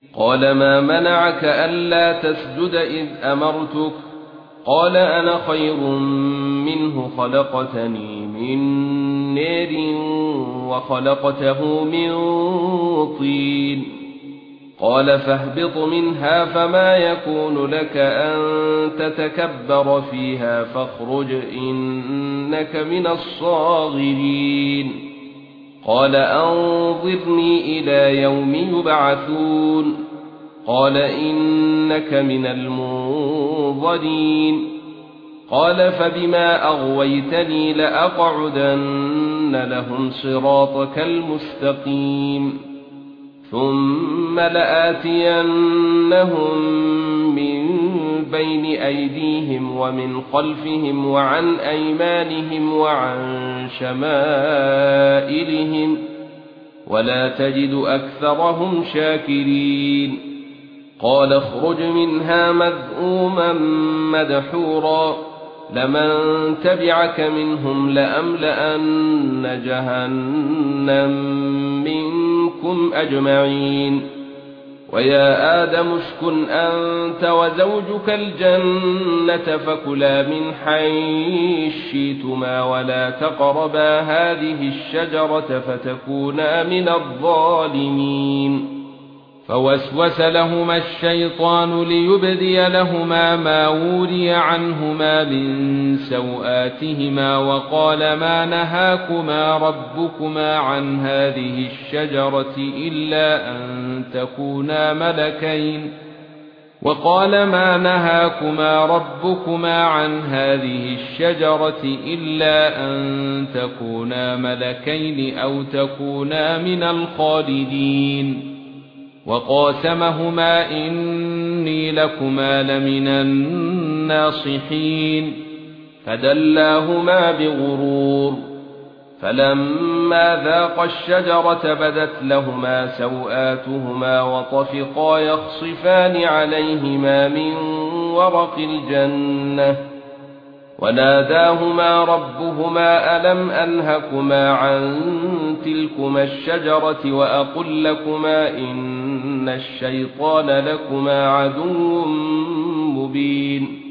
قال ما منعك ألا تسجد إذ أمرتك قال أنا خير منه خلقتني من نار وخلقته من طين قال فاهبط منها فما يكون لك أن تتكبر فيها فاخرج إنك من الصاغرين قال أنظرني إلى يوم يبعثون قال إنك من المنظرين قال فبما أغويتني لأقعدن لهم صراطك المستقيم ثم لآتينهم من بين أيديهم ومن خلفهم وعن أيمانهم وعن شمائلهم ولا تجد أكثرهم شاكرين قال اخرج منها مذءوما مدحورا لمن تبعك منهم لأملأن جهنم منكم أجمعين ويا آدم اسكن أنت وزوجك الجنة فكلا من حيث شئتما ولا تقربا هذه الشجرة فتكونا من الظالمين فوسوس لهما الشيطان ليبدي لهما ما وري عنهما من سوآتهما وقال ما نهاكما ربكما عن هذه الشجرة إلا أن تكونا ملكين أو تكونا من الخالدين وقاسمهما إني لكما لمن الناصحين فدلاهما بغرور فلما ذاقا الشجرة بدت لهما سوآتهما وطفقا يخصفان عليهما من ورق الجنة وناداهما ربهما ألم أنهكما عن تلكما الشجرة وأقل لكما إن الشيطان لكما عدو مبين